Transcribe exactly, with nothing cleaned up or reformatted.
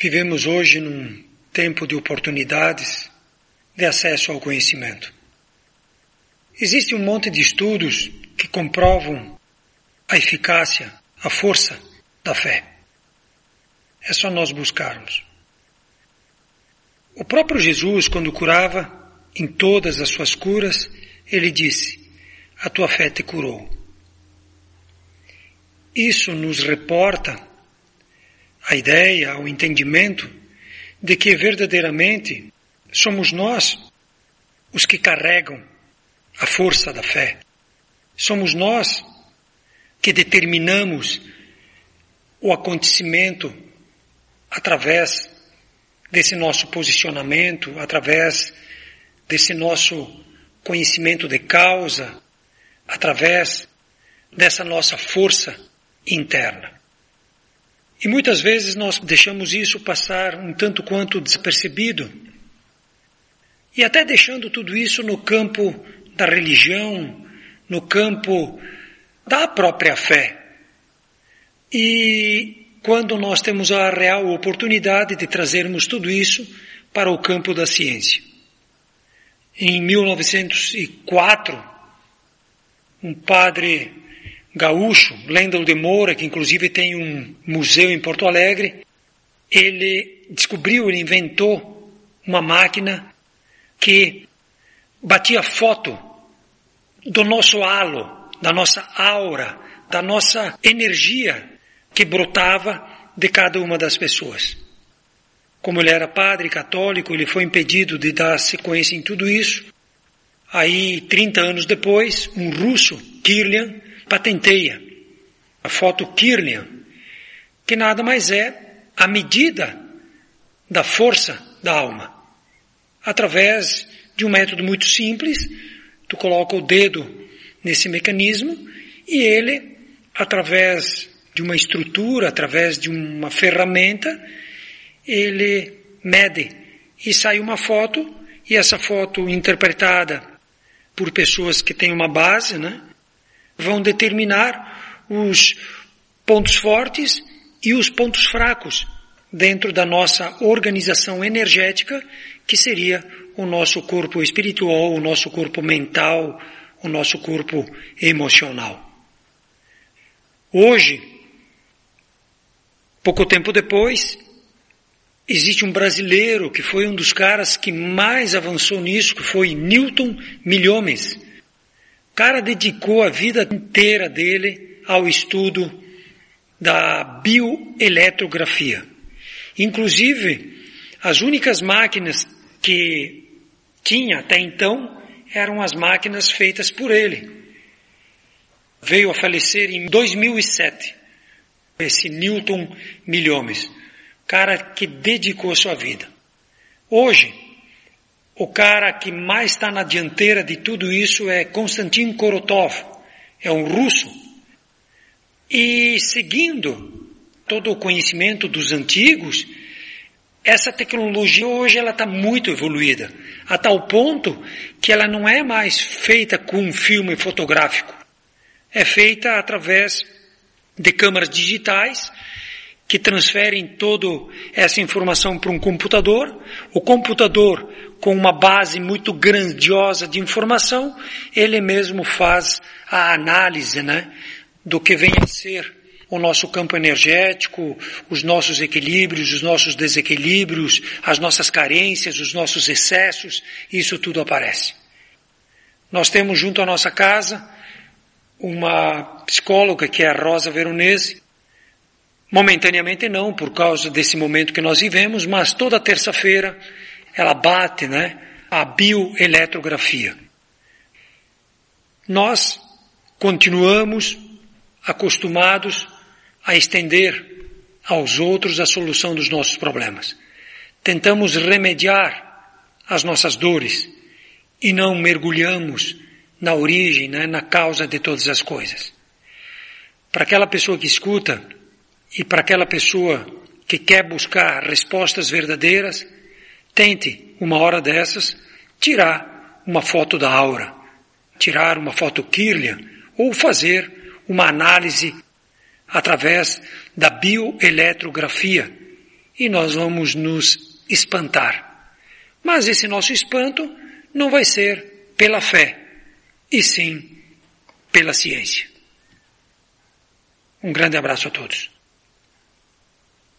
Vivemos hoje num tempo de oportunidades, de acesso ao conhecimento. Existe um monte de estudos que comprovam a eficácia, a força da fé. É só nós buscarmos. O próprio Jesus, quando curava, em todas as suas curas, ele disse: a tua fé te curou. Isso nos reporta a ideia, o entendimento de que verdadeiramente somos nós os que carregam a força da fé. Somos nós que determinamos o acontecimento através desse nosso posicionamento, através desse nosso conhecimento de causa, através dessa nossa força interna. E muitas vezes nós deixamos isso passar um tanto quanto despercebido, e até deixando tudo isso no campo da religião, no campo da própria fé. E quando nós temos a real oportunidade de trazermos tudo isso para o campo da ciência. Em mil novecentos e quatro, um padre gaúcho, Lendel de Moura, que inclusive tem um museu em Porto Alegre, ele descobriu, ele inventou uma máquina que batia foto do nosso halo, da nossa aura, da nossa energia que brotava de cada uma das pessoas. Como ele era padre católico, ele foi impedido de dar sequência em tudo isso. Aí, trinta anos depois, um russo, Kirlian, patenteia a foto Kirlian, que nada mais é a medida da força da alma. Através de um método muito simples, tu coloca o dedo nesse mecanismo e ele, através de uma estrutura, através de uma ferramenta, ele mede e sai uma foto, e essa foto interpretada por pessoas que têm uma base, né, vão determinar os pontos fortes e os pontos fracos dentro da nossa organização energética, que seria o nosso corpo espiritual, o nosso corpo mental, o nosso corpo emocional. Hoje, pouco tempo depois, existe um brasileiro que foi um dos caras que mais avançou nisso, que foi Newton Milhomes. O cara dedicou a vida inteira dele ao estudo da bioeletrografia. Inclusive, as únicas máquinas que tinha até então eram as máquinas feitas por ele. Veio a falecer em dois mil e sete. Esse Newton Milhomes, cara que dedicou sua vida. Hoje, o cara que mais está na dianteira de tudo isso é Konstantin Korotov, é um russo. E seguindo todo o conhecimento dos antigos, essa tecnologia hoje ela está muito evoluída, a tal ponto que ela não é mais feita com um filme fotográfico, é feita através de câmeras digitais que transferem toda essa informação para um computador. O computador, com uma base muito grandiosa de informação, ele mesmo faz a análise, né, do que vem a ser o nosso campo energético, os nossos equilíbrios, os nossos desequilíbrios, as nossas carências, os nossos excessos, isso tudo aparece. Nós temos junto à nossa casa uma psicóloga que é a Rosa Veronese, momentaneamente não, por causa desse momento que nós vivemos, mas toda terça-feira ela bate, né, a bioeletrografia. Nós continuamos acostumados a estender aos outros a solução dos nossos problemas. Tentamos remediar as nossas dores e não mergulhamos na origem, né, na causa de todas as coisas. Para aquela pessoa que escuta e para aquela pessoa que quer buscar respostas verdadeiras, tente, uma hora dessas, tirar uma foto da aura, tirar uma foto Kirlian ou fazer uma análise através da bioeletrografia e nós vamos nos espantar. Mas esse nosso espanto não vai ser pela fé, e sim pela ciência. Um grande abraço a todos.